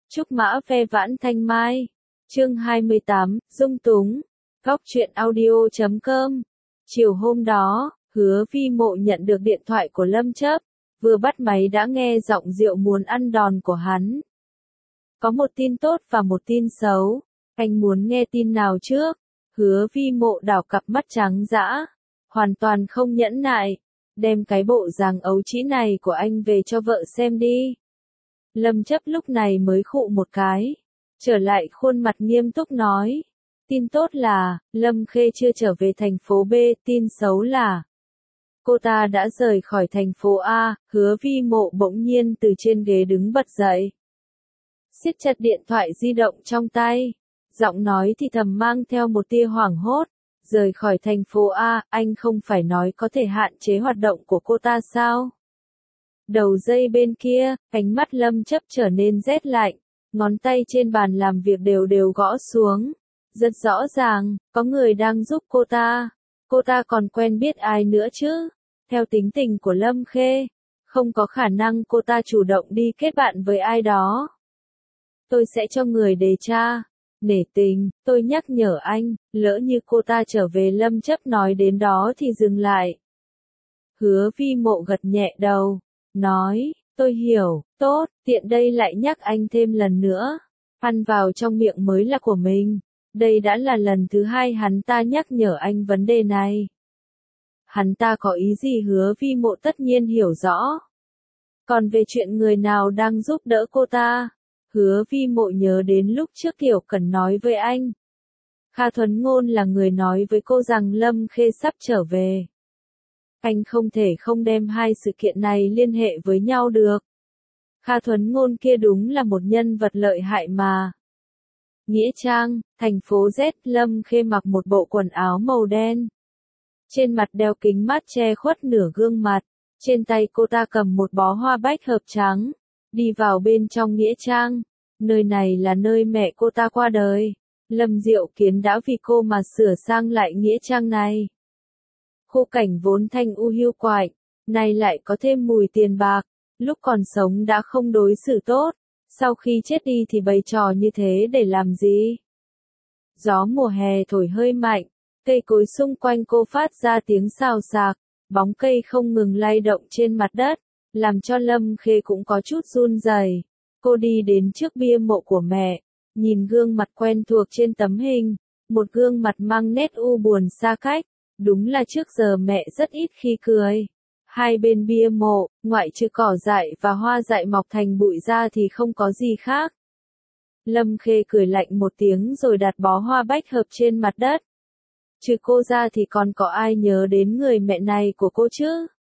Trúc mã ve vãn thanh mai. Chương 28, Dung túng. Góc truyện audio.com. Chiều hôm đó, Hứa Vi Mộ nhận được điện thoại của Lâm Chấp, vừa bắt máy đã nghe giọng Diệu muốn ăn đòn của hắn. Có một tin tốt và một tin xấu, anh muốn nghe tin nào trước? Hứa Vi Mộ đảo cặp mắt trắng dã, hoàn toàn không nhẫn nại, đem cái bộ dáng ấu trĩ này của anh về cho vợ xem đi. Lâm Chấp lúc này mới khụ một cái, trở lại khuôn mặt nghiêm túc nói, tin tốt là, Lâm Khê chưa trở về thành phố B, tin xấu là, cô ta đã rời khỏi thành phố A. Hứa Vi Mộ bỗng nhiên từ trên ghế đứng bật dậy, siết chặt điện thoại di động trong tay, giọng nói thì thầm mang theo một tia hoảng hốt, rời khỏi thành phố A, anh không phải nói có thể hạn chế hoạt động của cô ta sao? Đầu dây bên kia, ánh mắt Lâm Chấp trở nên rét lạnh, ngón tay trên bàn làm việc đều đều gõ xuống. Rất rõ ràng, có người đang giúp cô ta còn quen biết ai nữa chứ? Theo tính tình của Lâm Khê, không có khả năng cô ta chủ động đi kết bạn với ai đó. Tôi sẽ cho người điều tra. Nể tình, tôi nhắc nhở anh, lỡ như cô ta trở về. Lâm Chấp nói đến đó thì dừng lại. Hứa Vi Mộ gật nhẹ đầu, nói, tôi hiểu, tốt, tiện đây lại nhắc anh thêm lần nữa. Ăn vào trong miệng mới là của mình. Đây đã là lần thứ hai hắn ta nhắc nhở anh vấn đề này. Hắn ta có ý gì? Hứa Vi Mộ tất nhiên hiểu rõ. Còn về chuyện người nào đang giúp đỡ cô ta, Hứa Vi Mộ nhớ đến lúc trước Tiểu Cẩn nói với anh. Kha Thuấn Ngôn là người nói với cô rằng Lâm Khê sắp trở về. Anh không thể không đem hai sự kiện này liên hệ với nhau được. Kha Thuấn Ngôn kia đúng là một nhân vật lợi hại mà. Nghĩa Trang, thành phố Z. Lâm Khê mặc một bộ quần áo màu đen. Trên mặt đeo kính mát che khuất nửa gương mặt. Trên tay cô ta cầm một bó hoa bách hợp trắng. Đi vào bên trong Nghĩa Trang. Nơi này là nơi mẹ cô ta qua đời. Lâm Diệu Kiến đã vì cô mà sửa sang lại Nghĩa Trang này. Khung cảnh vốn thanh u hiu quạnh, nay lại có thêm mùi tiền bạc. Lúc còn sống đã không đối xử tốt, sau khi chết đi thì bày trò như thế để làm gì? Gió mùa hè thổi hơi mạnh, cây cối xung quanh cô phát ra tiếng xào xạc, bóng cây không ngừng lay động trên mặt đất, làm cho Lâm Khê cũng có chút run rẩy. Cô đi đến trước bia mộ của mẹ, nhìn gương mặt quen thuộc trên tấm hình, một gương mặt mang nét u buồn xa cách, đúng là trước giờ mẹ rất ít khi cười. Hai bên bia mộ, ngoại trừ cỏ dại và hoa dại mọc thành bụi ra thì không có gì khác. Lâm Khê cười lạnh một tiếng rồi đặt bó hoa bách hợp trên mặt đất. Trừ cô ra thì còn có ai nhớ đến người mẹ này của cô chứ?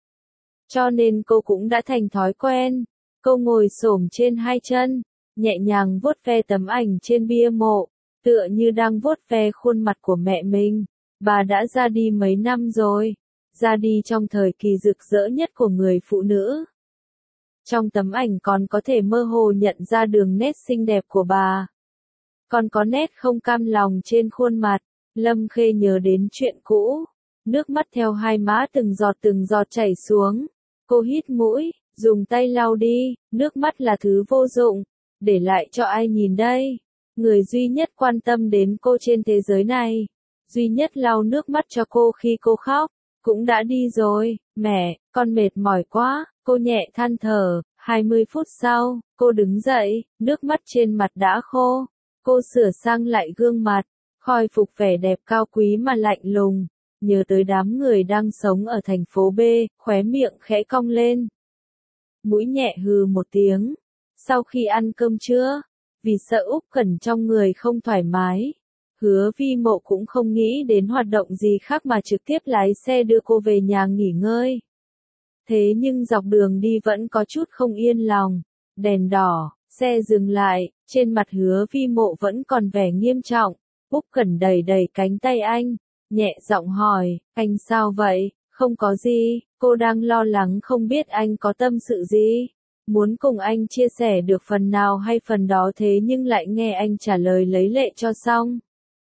Cho nên cô cũng đã thành thói quen. Cô ngồi xổm trên hai chân, nhẹ nhàng vuốt ve tấm ảnh trên bia mộ, tựa như đang vuốt ve khuôn mặt của mẹ mình. Bà đã ra đi mấy năm rồi, ra đi trong thời kỳ rực rỡ nhất của người phụ nữ. Trong tấm ảnh còn có thể mơ hồ nhận ra đường nét xinh đẹp của bà. Còn có nét không cam lòng trên khuôn mặt. Lâm Khê nhớ đến chuyện cũ. Nước mắt theo hai má từng giọt chảy xuống. Cô hít mũi, dùng tay lau đi. Nước mắt là thứ vô dụng, để lại cho ai nhìn đây? Người duy nhất quan tâm đến cô trên thế giới này, duy nhất lau nước mắt cho cô khi cô khóc, cũng đã đi rồi. Mẹ, con mệt mỏi quá, cô nhẹ than thở. 20 phút sau, cô đứng dậy, nước mắt trên mặt đã khô. Cô sửa sang lại gương mặt, khôi phục vẻ đẹp cao quý mà lạnh lùng. Nhớ tới đám người đang sống ở thành phố B, khóe miệng khẽ cong lên. Mũi nhẹ hừ một tiếng. Sau khi ăn cơm trưa, vì sợ Úc Cẩn trong người không thoải mái, Hứa Vi Mộ cũng không nghĩ đến hoạt động gì khác mà trực tiếp lái xe đưa cô về nhà nghỉ ngơi. Thế nhưng dọc đường đi vẫn có chút không yên lòng. Đèn đỏ, xe dừng lại, trên mặt Hứa Vi Mộ vẫn còn vẻ nghiêm trọng. Úc Cẩn đẩy đẩy cánh tay anh, nhẹ giọng hỏi, anh sao vậy? Không có gì, cô đang lo lắng không biết anh có tâm sự gì. Muốn cùng anh chia sẻ được phần nào hay phần đó, thế nhưng lại nghe anh trả lời lấy lệ cho xong.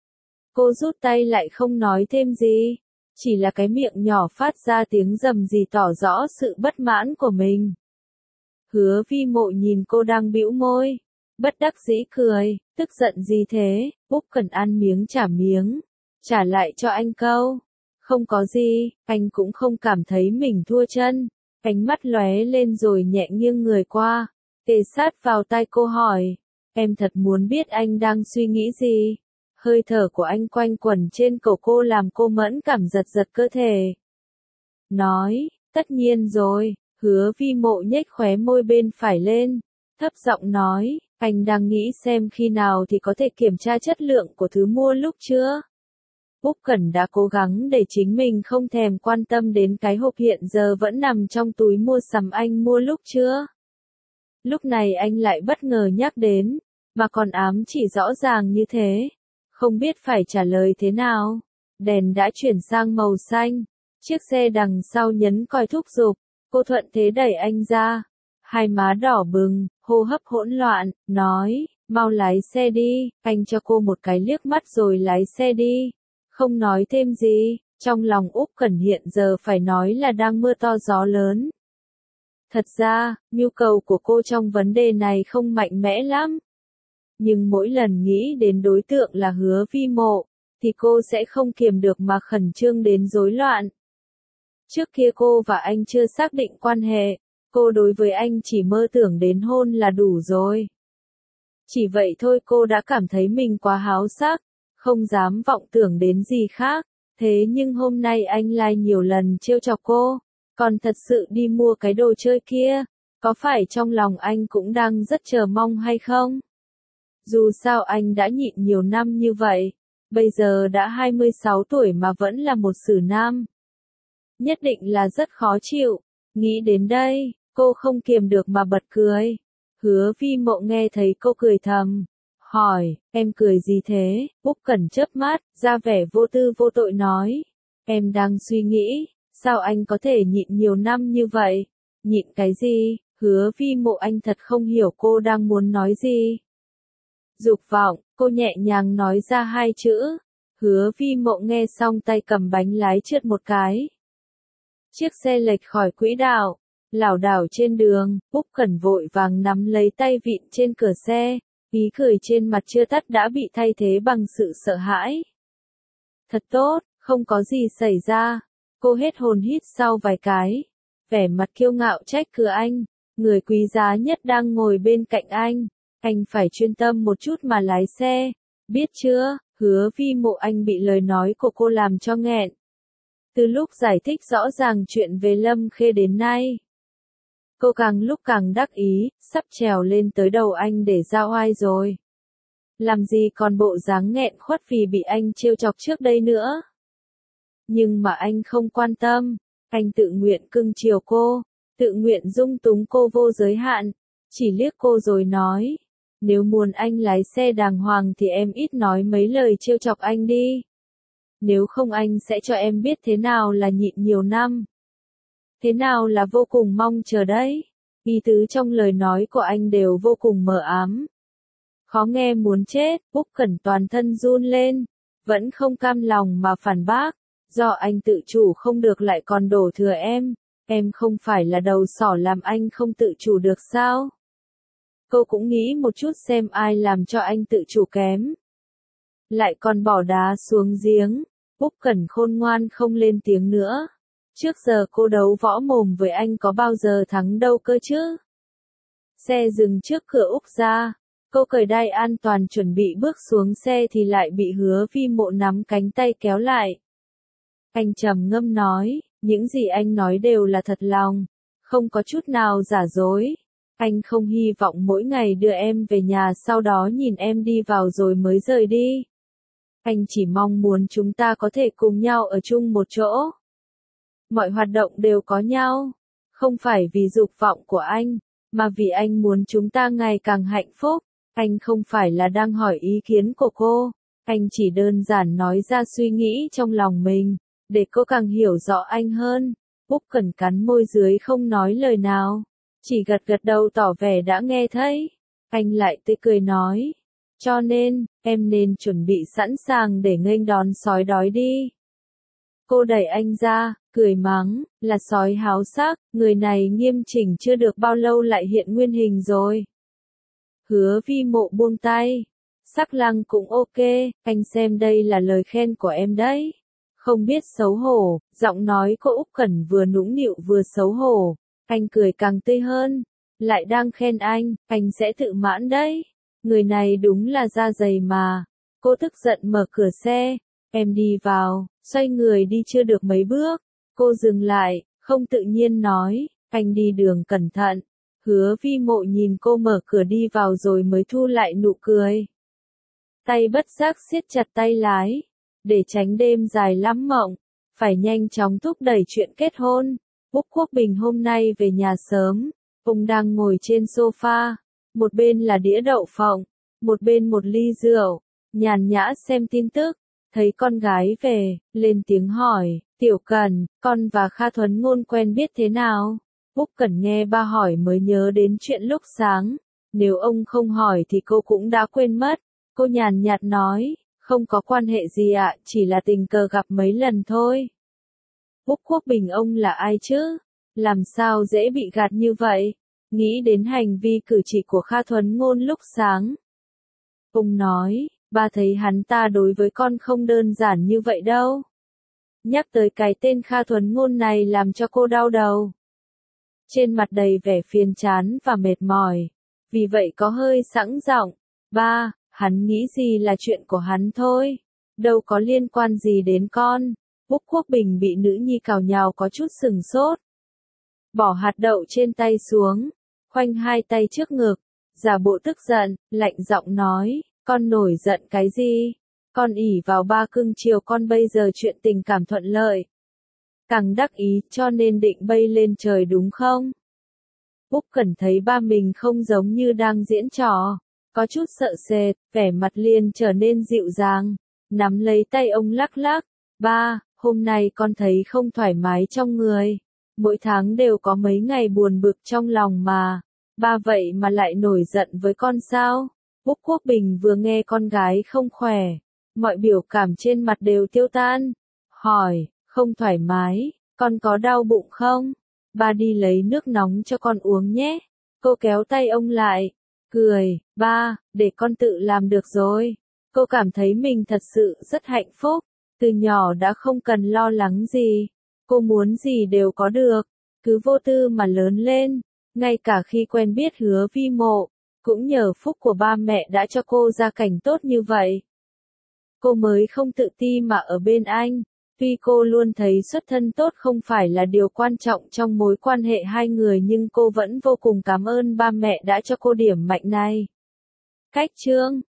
Cô rút tay lại không nói thêm gì, chỉ là cái miệng nhỏ phát ra tiếng rầm rì tỏ rõ sự bất mãn của mình. Hứa Vi Mộ nhìn cô đang bĩu môi, Bất đắc dĩ cười, tức giận gì thế, Úc Cẩn ăn miếng trả miếng, trả lại cho anh câu. Không có gì, anh cũng không cảm thấy mình thua chân. Ánh mắt lóe lên rồi nhẹ nghiêng người qua, kề sát vào tai cô hỏi, em thật muốn biết anh đang suy nghĩ gì. Hơi thở của anh quanh quẩn trên cổ cô làm cô mẫn cảm giật giật cơ thể. Nói, tất nhiên rồi, Hứa Vi Mộ nhếch khóe môi bên phải lên, thấp giọng nói, anh đang nghĩ xem khi nào thì có thể kiểm tra chất lượng của thứ mua lúc chưa? Úc Cẩn đã cố gắng để chính mình không thèm quan tâm đến cái hộp hiện giờ vẫn nằm trong túi mua sắm anh mua lúc chưa. Lúc này anh lại bất ngờ nhắc đến, mà còn ám chỉ rõ ràng như thế. Không biết phải trả lời thế nào. Đèn đã chuyển sang màu xanh. Chiếc xe đằng sau nhấn còi thúc giục. Cô thuận thế đẩy anh ra. Hai má đỏ bừng, hô hấp hỗn loạn, nói, mau lái xe đi. Anh cho cô một cái liếc mắt rồi lái xe đi. Không nói thêm gì, trong lòng Úc Cẩn hiện giờ phải nói là đang mưa to gió lớn. Thật ra, nhu cầu của cô trong vấn đề này không mạnh mẽ lắm. Nhưng mỗi lần nghĩ đến đối tượng là Hứa Vi Mộ, thì cô sẽ không kiềm được mà khẩn trương đến rối loạn. Trước kia cô và anh chưa xác định quan hệ, cô đối với anh chỉ mơ tưởng đến hôn là đủ rồi. Chỉ vậy thôi cô đã cảm thấy mình quá háo sắc, không dám vọng tưởng đến gì khác. Thế nhưng hôm nay anh lại nhiều lần trêu chọc cô, còn thật sự đi mua cái đồ chơi kia, có phải trong lòng anh cũng đang rất chờ mong hay không? Dù sao anh đã nhịn nhiều năm như vậy, bây giờ đã 26 tuổi mà vẫn là một xử nam. Nhất định là rất khó chịu, nghĩ đến đây, cô không kiềm được mà bật cười. Hứa Vi Mộ nghe thấy cô cười thầm, hỏi, em cười gì thế? Úc Cẩn chớp mắt, ra vẻ vô tư vô tội nói, em đang suy nghĩ, sao anh có thể nhịn nhiều năm như vậy? Nhịn cái gì? Hứa Vi Mộ anh thật không hiểu cô đang muốn nói gì. Dục vọng, cô nhẹ nhàng nói ra hai chữ. Hứa Vi Mộ nghe xong tay cầm bánh lái trượt một cái. Chiếc xe lệch khỏi quỹ đạo, lảo đảo trên đường, Úc Cẩn vội vàng nắm lấy tay vịn trên cửa xe, ý cười trên mặt chưa tắt đã bị thay thế bằng sự sợ hãi. Thật tốt, không có gì xảy ra. Cô hết hồn hít sau vài cái, vẻ mặt kiêu ngạo trách cứ anh, người quý giá nhất đang ngồi bên cạnh anh phải chuyên tâm một chút mà lái xe, biết chưa? Hứa Vi Mộ anh bị lời nói của cô làm cho nghẹn. Từ lúc giải thích rõ ràng chuyện về Lâm Khê đến nay, cô càng lúc càng đắc ý, sắp trèo lên tới đầu anh để ra oai rồi. Làm gì còn bộ dáng nghẹn khuất vì bị anh trêu chọc trước đây nữa. Nhưng mà anh không quan tâm, anh tự nguyện cưng chiều cô, tự nguyện dung túng cô vô giới hạn, chỉ liếc cô rồi nói, nếu muốn anh lái xe đàng hoàng thì em ít nói mấy lời trêu chọc anh đi. Nếu không anh sẽ cho em biết thế nào là nhịn nhiều năm. Thế nào là vô cùng mong chờ đấy. Ý tứ trong lời nói của anh đều vô cùng mờ ám. Khó nghe muốn chết, Úc Cẩn toàn thân run lên, vẫn không cam lòng mà phản bác, do anh tự chủ không được lại còn đổ thừa em không phải là đầu sỏ làm anh không tự chủ được sao? Cô cũng nghĩ một chút xem ai làm cho anh tự chủ kém. Lại còn bỏ đá xuống giếng, Úc Cẩn khôn ngoan không lên tiếng nữa. Trước giờ cô đấu võ mồm với anh có bao giờ thắng đâu cơ chứ? Xe dừng trước cửa Úc ra, cô cởi đai an toàn chuẩn bị bước xuống xe thì lại bị Hứa Vi Mộ nắm cánh tay kéo lại. Anh trầm ngâm nói, những gì anh nói đều là thật lòng, không có chút nào giả dối. Anh không hy vọng mỗi ngày đưa em về nhà sau đó nhìn em đi vào rồi mới rời đi. Anh chỉ mong muốn chúng ta có thể cùng nhau ở chung một chỗ. Mọi hoạt động đều có nhau, không phải vì dục vọng của anh, mà vì anh muốn chúng ta ngày càng hạnh phúc. Anh không phải là đang hỏi ý kiến của cô, anh chỉ đơn giản nói ra suy nghĩ trong lòng mình, để cô càng hiểu rõ anh hơn. Úc Cẩn cắn môi dưới không nói lời nào, chỉ gật gật đầu tỏ vẻ đã nghe thấy. Anh lại tươi cười nói, cho nên, em nên chuẩn bị sẵn sàng để nghênh đón sói đói đi. Cô đẩy anh ra, cười mắng, là sói háo sắc, người này nghiêm chỉnh chưa được bao lâu lại hiện nguyên hình rồi. Hứa Vi Mộ buông tay. Sắc Lăng cũng ok, anh xem đây là lời khen của em đấy. Không biết xấu hổ, giọng nói cô Úc Cẩn vừa nũng nịu vừa xấu hổ. Anh cười càng tươi hơn. Lại đang khen anh sẽ tự mãn đấy. Người này đúng là da dày mà. Cô tức giận mở cửa xe. Em đi vào, xoay người đi chưa được mấy bước. Cô dừng lại, không tự nhiên nói, anh đi đường cẩn thận. Hứa Vi Mộ nhìn cô mở cửa đi vào rồi mới thu lại nụ cười. Tay bất giác siết chặt tay lái. Để tránh đêm dài lắm mộng, phải nhanh chóng thúc đẩy chuyện kết hôn. Úc Quốc Bình hôm nay về nhà sớm. Ông đang ngồi trên sofa. Một bên là đĩa đậu phộng, một bên một ly rượu. Nhàn nhã xem tin tức. Thấy con gái về, lên tiếng hỏi, Tiểu Cẩn, con và Kha Thuấn Ngôn quen biết thế nào? Úc Cẩn nghe ba hỏi mới nhớ đến chuyện lúc sáng. Nếu ông không hỏi thì cô cũng đã quên mất. Cô nhàn nhạt nói, không có quan hệ gì ạ, chỉ là tình cờ gặp mấy lần thôi. Úc Quốc Bình ông là ai chứ? Làm sao dễ bị gạt như vậy? Nghĩ đến hành vi cử chỉ của Kha Thuấn Ngôn lúc sáng. Ông nói, ba thấy hắn ta đối với con không đơn giản như vậy đâu. Nhắc tới cái tên Kha Thuấn Ngôn này làm cho cô đau đầu. Trên mặt đầy vẻ phiền chán và mệt mỏi. Vì vậy có hơi sẵn giọng, ba, hắn nghĩ gì là chuyện của hắn thôi. Đâu có liên quan gì đến con. Úc Quốc Bình bị nữ nhi cào nhào có chút sừng sốt. Bỏ hạt đậu trên tay xuống, khoanh hai tay trước ngực, giả bộ tức giận, lạnh giọng nói, con nổi giận cái gì? Con ỷ vào ba cưng chiều con bây giờ chuyện tình cảm thuận lợi. Càng đắc ý cho nên định bay lên trời đúng không? Úc Cẩn thấy ba mình không giống như đang diễn trò, có chút sợ sệt, vẻ mặt liền trở nên dịu dàng, nắm lấy tay ông lắc lắc, ba, hôm nay con thấy không thoải mái trong người. Mỗi tháng đều có mấy ngày buồn bực trong lòng mà. Ba vậy mà lại nổi giận với con sao? Úc Quốc Bình vừa nghe con gái không khỏe. Mọi biểu cảm trên mặt đều tiêu tan. Hỏi, không thoải mái, con có đau bụng không? Ba đi lấy nước nóng cho con uống nhé. Cô kéo tay ông lại. Cười, ba, để con tự làm được rồi. Cô cảm thấy mình thật sự rất hạnh phúc. Từ nhỏ đã không cần lo lắng gì. Cô muốn gì đều có được, cứ vô tư mà lớn lên, ngay cả khi quen biết Hứa Vi Mộ, cũng nhờ phúc của ba mẹ đã cho cô gia cảnh tốt như vậy. Cô mới không tự ti mà ở bên anh, tuy cô luôn thấy xuất thân tốt không phải là điều quan trọng trong mối quan hệ hai người nhưng cô vẫn vô cùng cảm ơn ba mẹ đã cho cô điểm mạnh này. Cách chương